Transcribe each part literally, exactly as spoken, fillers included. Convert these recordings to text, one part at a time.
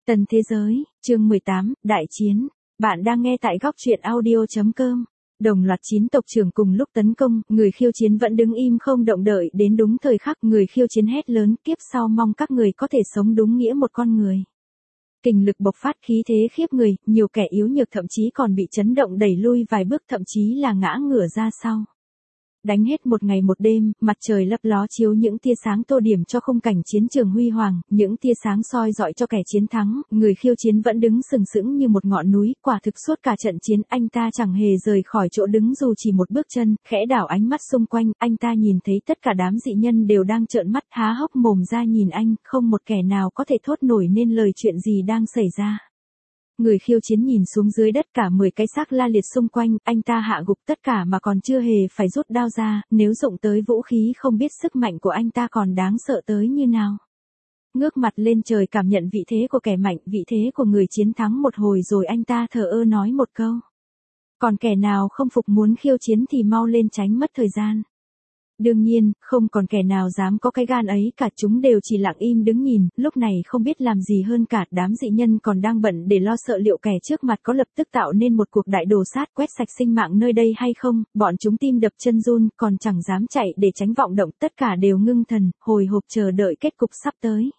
Tần Thế Giới, chương mười tám, Đại Chiến. Bạn đang nghe tại góc truyện audio.com. Đồng loạt chín tộc trưởng cùng lúc tấn công, người khiêu chiến vẫn đứng im không động đợi đến đúng thời khắc người khiêu chiến hét lớn kiếp sau mong các người có thể sống đúng nghĩa một con người. Kình lực bộc phát khí thế khiếp người, nhiều kẻ yếu nhược thậm chí còn bị chấn động đẩy lui vài bước thậm chí là ngã ngửa ra sau. Đánh hết một ngày một đêm, mặt trời lấp ló chiếu những tia sáng tô điểm cho khung cảnh chiến trường huy hoàng, những tia sáng soi dọi cho kẻ chiến thắng, người khiêu chiến vẫn đứng sừng sững như một ngọn núi, quả thực suốt cả trận chiến anh ta chẳng hề rời khỏi chỗ đứng dù chỉ một bước chân, khẽ đảo ánh mắt xung quanh, anh ta nhìn thấy tất cả đám dị nhân đều đang trợn mắt há hốc mồm ra nhìn anh, không một kẻ nào có thể thốt nổi nên lời chuyện gì đang xảy ra. Người khiêu chiến nhìn xuống dưới đất cả mười cái xác la liệt xung quanh, anh ta hạ gục tất cả mà còn chưa hề phải rút đao ra, nếu dụng tới vũ khí không biết sức mạnh của anh ta còn đáng sợ tới như nào. Ngước mặt lên trời cảm nhận vị thế của kẻ mạnh, vị thế của người chiến thắng một hồi rồi anh ta thờ ơ nói một câu. Còn kẻ nào không phục muốn khiêu chiến thì mau lên tránh mất thời gian. Đương nhiên, không còn kẻ nào dám có cái gan ấy cả, chúng đều chỉ lặng im đứng nhìn, lúc này không biết làm gì hơn cả, đám dị nhân còn đang bận để lo sợ liệu kẻ trước mặt có lập tức tạo nên một cuộc đại đồ sát quét sạch sinh mạng nơi đây hay không, bọn chúng tim đập chân run, còn chẳng dám chạy để tránh vọng động, tất cả đều ngưng thần, hồi hộp chờ đợi kết cục sắp tới.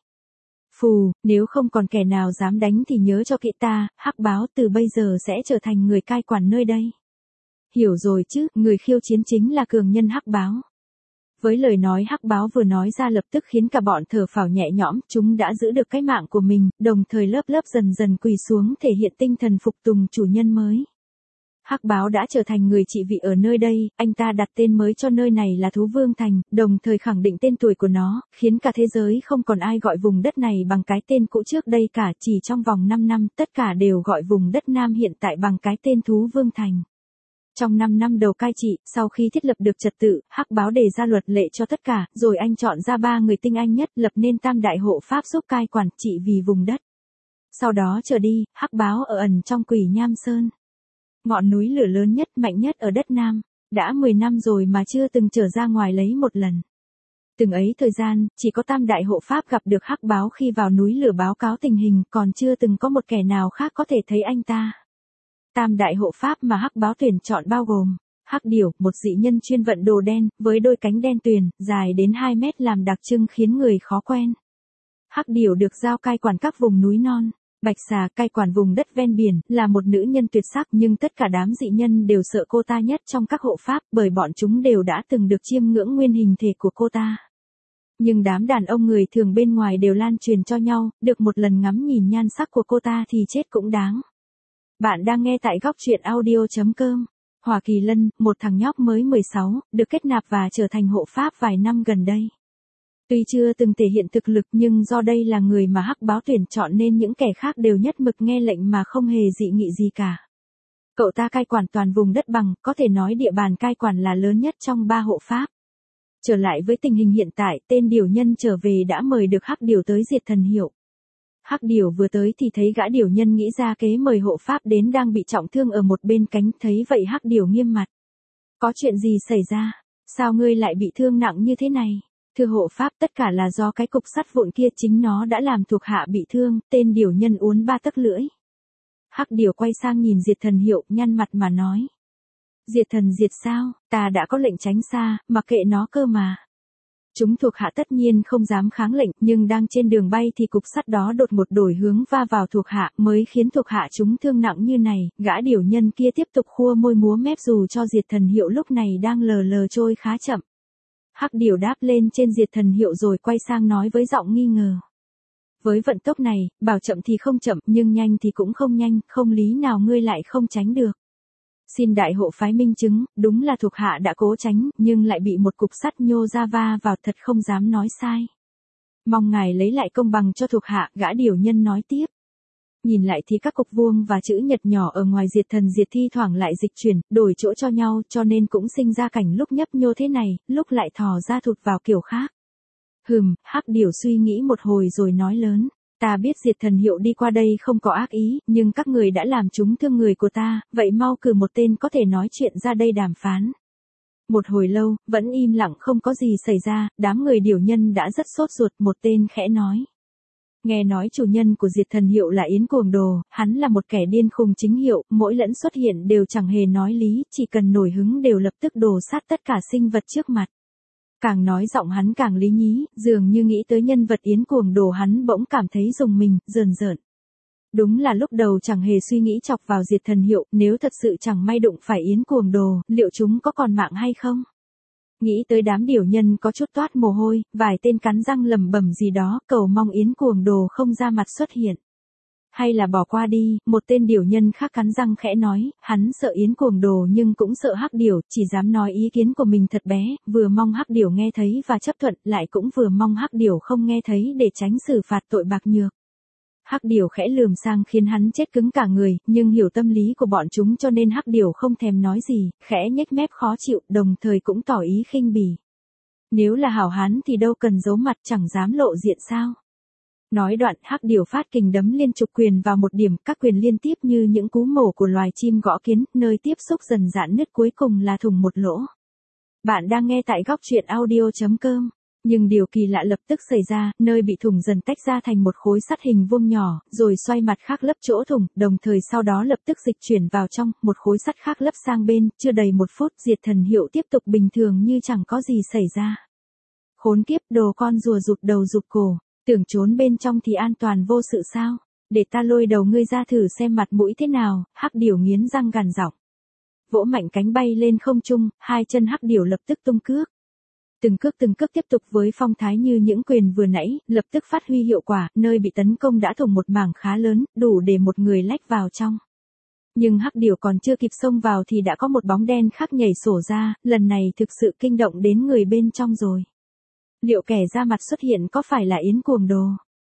Phù, nếu không còn kẻ nào dám đánh thì nhớ cho kỹ ta, Hắc Báo từ bây giờ sẽ trở thành người cai quản nơi đây. Hiểu rồi chứ, người khiêu chiến chính là cường nhân Hắc Báo. Với lời nói Hắc Báo vừa nói ra lập tức khiến cả bọn thở phào nhẹ nhõm, chúng đã giữ được cái mạng của mình, đồng thời lớp lớp dần dần quỳ xuống thể hiện tinh thần phục tùng chủ nhân mới. Hắc Báo đã trở thành người trị vị ở nơi đây, anh ta đặt tên mới cho nơi này là Thú Vương Thành, đồng thời khẳng định tên tuổi của nó, khiến cả thế giới không còn ai gọi vùng đất này bằng cái tên cũ trước đây cả, chỉ trong vòng năm năm, tất cả đều gọi vùng đất Nam hiện tại bằng cái tên Thú Vương Thành. Trong năm năm đầu cai trị, sau khi thiết lập được trật tự, Hắc Báo đề ra luật lệ cho tất cả, rồi anh chọn ra ba người tinh anh nhất, lập nên Tam Đại Hộ Pháp giúp cai quản trị vì vùng đất. Sau đó trở đi, Hắc Báo ở ẩn trong Quỷ Nham Sơn, ngọn núi lửa lớn nhất, mạnh nhất ở đất Nam, đã mười năm rồi mà chưa từng trở ra ngoài lấy một lần. Từng ấy thời gian, chỉ có Tam Đại Hộ Pháp gặp được Hắc Báo khi vào núi lửa báo cáo tình hình, còn chưa từng có một kẻ nào khác có thể thấy anh ta. Tam Đại Hộ Pháp mà Hắc Báo tuyển chọn bao gồm Hắc Điểu, một dị nhân chuyên vận đồ đen, với đôi cánh đen tuyền, dài đến hai mét làm đặc trưng khiến người khó quen. Hắc Điểu được giao cai quản các vùng núi non. Bạch Xà cai quản vùng đất ven biển, là một nữ nhân tuyệt sắc nhưng tất cả đám dị nhân đều sợ cô ta nhất trong các hộ pháp bởi bọn chúng đều đã từng được chiêm ngưỡng nguyên hình thể của cô ta. Nhưng đám đàn ông người thường bên ngoài đều lan truyền cho nhau, được một lần ngắm nhìn nhan sắc của cô ta thì chết cũng đáng. Bạn đang nghe tại góc truyện audio.com. Hỏa Kỳ Lân, một thằng nhóc mới mười sáu, được kết nạp và trở thành hộ pháp vài năm gần đây. Tuy chưa từng thể hiện thực lực nhưng do đây là người mà Hắc Báo tuyển chọn nên những kẻ khác đều nhất mực nghe lệnh mà không hề dị nghị gì cả. Cậu ta cai quản toàn vùng đất bằng, có thể nói địa bàn cai quản là lớn nhất trong ba hộ pháp. Trở lại với tình hình hiện tại, tên điều nhân trở về đã mời được Hắc Điểu tới diệt thần hiệu. Hắc Điểu vừa tới thì thấy gã điều nhân nghĩ ra kế mời hộ pháp đến đang bị trọng thương ở một bên cánh, thấy vậy Hắc Điểu nghiêm mặt. Có chuyện gì xảy ra? Sao ngươi lại bị thương nặng như thế này? Thưa hộ pháp, tất cả là do cái cục sắt vụn kia, chính nó đã làm thuộc hạ bị thương, tên điều nhân uốn ba tấc lưỡi. Hắc Điểu quay sang nhìn Diệt Thần Hiệu, nhăn mặt mà nói. Diệt thần diệt sao, ta đã có lệnh tránh xa, mặc kệ nó cơ mà. Chúng thuộc hạ tất nhiên không dám kháng lệnh, nhưng đang trên đường bay thì cục sắt đó đột ngột đổi hướng va vào thuộc hạ, mới khiến thuộc hạ chúng thương nặng như này. Gã điều nhân kia tiếp tục khua môi múa mép dù cho Diệt Thần Hiệu lúc này đang lờ lờ trôi khá chậm. Hắc Điểu đáp lên trên Diệt Thần Hiệu rồi quay sang nói với giọng nghi ngờ. Với vận tốc này, bảo chậm thì không chậm, nhưng nhanh thì cũng không nhanh, không lý nào ngươi lại không tránh được. Xin đại hộ phái minh chứng, đúng là thuộc hạ đã cố tránh, nhưng lại bị một cục sắt nhô ra va vào, thật không dám nói sai. Mong ngài lấy lại công bằng cho thuộc hạ, gã điều nhân nói tiếp. Nhìn lại thì các cục vuông và chữ nhật nhỏ ở ngoài Diệt Thần Diệt thi thoảng lại dịch chuyển, đổi chỗ cho nhau, cho nên cũng sinh ra cảnh lúc nhấp nhô thế này, lúc lại thò ra thụt vào kiểu khác. Hừm, Hắc Điểu suy nghĩ một hồi rồi nói lớn. Ta biết Diệt Thần Hiệu đi qua đây không có ác ý, nhưng các người đã làm chúng thương người của ta, vậy mau cử một tên có thể nói chuyện ra đây đàm phán. Một hồi lâu, vẫn im lặng không có gì xảy ra, đám người điều nhân đã rất sốt ruột, một tên khẽ nói. Nghe nói chủ nhân của Diệt Thần Hiệu là Yến Cuồng Đồ, hắn là một kẻ điên khùng chính hiệu, mỗi lần xuất hiện đều chẳng hề nói lý, chỉ cần nổi hứng đều lập tức đổ sát tất cả sinh vật trước mặt. Càng nói giọng hắn càng lý nhí, dường như nghĩ tới nhân vật Yến Cuồng Đồ hắn bỗng cảm thấy rùng mình, rờn rợn. Đúng là lúc đầu chẳng hề suy nghĩ chọc vào Diệt Thần Hiệu, nếu thật sự chẳng may đụng phải Yến Cuồng Đồ, liệu chúng có còn mạng hay không? Nghĩ tới đám điểu nhân có chút toát mồ hôi, vài tên cắn răng lẩm bẩm gì đó, cầu mong Yến Cuồng Đồ không ra mặt xuất hiện. Hay là bỏ qua đi, một tên điểu nhân khác cắn răng khẽ nói, hắn sợ Yến Cuồng Đồ nhưng cũng sợ hắc điểu, chỉ dám nói ý kiến của mình thật bé, vừa mong hắc điểu nghe thấy và chấp thuận, lại cũng vừa mong hắc điểu không nghe thấy để tránh xử phạt tội bạc nhược. Hắc điểu khẽ lườm sang khiến hắn chết cứng cả người, nhưng hiểu tâm lý của bọn chúng cho nên hắc điểu không thèm nói gì, khẽ nhếch mép khó chịu, đồng thời cũng tỏ ý khinh bỉ. Nếu là hảo hán thì đâu cần giấu mặt, chẳng dám lộ diện sao? Nói đoạn, hắc điểu phát kình đấm liên chục quyền vào một điểm, các quyền liên tiếp như những cú mổ của loài chim gõ kiến, nơi tiếp xúc dần giãn nứt cuối cùng là thủng một lỗ. Bạn đang nghe tại góc truyện audio chấm com. Nhưng điều kỳ lạ lập tức xảy ra, nơi bị thủng dần tách ra thành một khối sắt hình vuông nhỏ, rồi xoay mặt khác lấp chỗ thủng, đồng thời sau đó lập tức dịch chuyển vào trong, một khối sắt khác lấp sang bên, chưa đầy một phút Diệt Thần Hiệu tiếp tục bình thường như chẳng có gì xảy ra. Khốn kiếp, đồ con rùa rụt đầu rụt cổ, tưởng trốn bên trong thì an toàn vô sự sao? Để ta lôi đầu ngươi ra thử xem mặt mũi thế nào, hắc điểu nghiến răng gằn giọng. Vỗ mạnh cánh bay lên không trung, hai chân hắc điểu lập tức tung cước. Từng cước từng cước tiếp tục với phong thái như những quyền vừa nãy, lập tức phát huy hiệu quả, nơi bị tấn công đã thủng một mảng khá lớn, đủ để một người lách vào trong. Nhưng hắc điểu còn chưa kịp xông vào thì đã có một bóng đen khác nhảy sổ ra, lần này thực sự kinh động đến người bên trong rồi. Liệu kẻ ra mặt xuất hiện có phải là Yến Cuồng Đồ?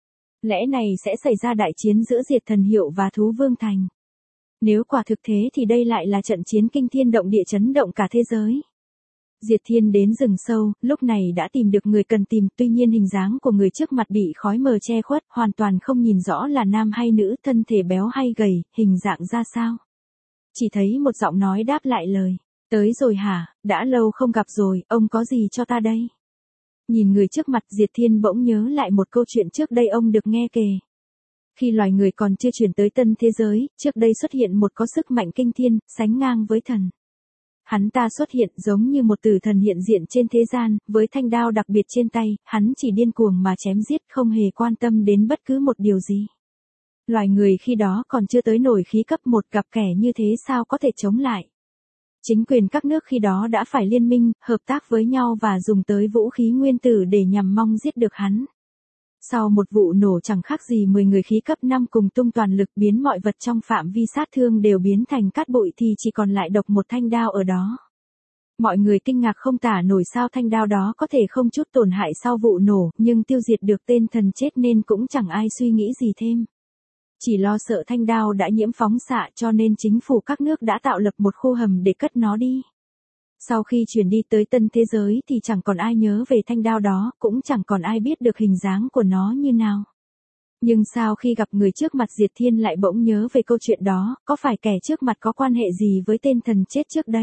Lẽ này sẽ xảy ra đại chiến giữa Diệt Thần Hiệu và Thú Vương Thành? Nếu quả thực thế thì đây lại là trận chiến kinh thiên động địa chấn động cả thế giới. Diệt Thiên đến rừng sâu, lúc này đã tìm được người cần tìm, tuy nhiên hình dáng của người trước mặt bị khói mờ che khuất, hoàn toàn không nhìn rõ là nam hay nữ, thân thể béo hay gầy, hình dạng ra sao. Chỉ thấy một giọng nói đáp lại lời, tới rồi hả, đã lâu không gặp rồi, ông có gì cho ta đây? Nhìn người trước mặt Diệt Thiên bỗng nhớ lại một câu chuyện trước đây ông được nghe kể. Khi loài người còn chưa chuyển tới tân thế giới, trước đây xuất hiện một có sức mạnh kinh thiên, sánh ngang với thần. Hắn ta xuất hiện giống như một tử thần hiện diện trên thế gian, với thanh đao đặc biệt trên tay, hắn chỉ điên cuồng mà chém giết không hề quan tâm đến bất cứ một điều gì. Loài người khi đó còn chưa tới nổi khí cấp một, gặp kẻ như thế sao có thể chống lại. Chính quyền các nước khi đó đã phải liên minh, hợp tác với nhau và dùng tới vũ khí nguyên tử để nhằm mong giết được hắn. Sau một vụ nổ chẳng khác gì mười người khí cấp năm cùng tung toàn lực biến mọi vật trong phạm vi sát thương đều biến thành cát bụi thì chỉ còn lại độc một thanh đao ở đó. Mọi người kinh ngạc không tả nổi sao thanh đao đó có thể không chút tổn hại sau vụ nổ, nhưng tiêu diệt được tên thần chết nên cũng chẳng ai suy nghĩ gì thêm. Chỉ lo sợ thanh đao đã nhiễm phóng xạ cho nên chính phủ các nước đã tạo lập một khu hầm để cất nó đi. Sau khi chuyển đi tới tân thế giới thì chẳng còn ai nhớ về thanh đao đó, cũng chẳng còn ai biết được hình dáng của nó như nào. Nhưng sao khi gặp người trước mặt Diệt Thiên lại bỗng nhớ về câu chuyện đó, có phải kẻ trước mặt có quan hệ gì với tên thần chết trước đây?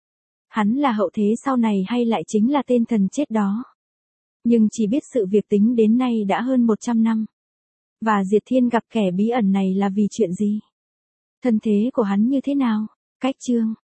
Hắn là hậu thế sau này hay lại chính là tên thần chết đó? Nhưng chỉ biết sự việc tính đến nay đã hơn một trăm năm. Và Diệt Thiên gặp kẻ bí ẩn này là vì chuyện gì? Thân thế của hắn như thế nào? Cách chương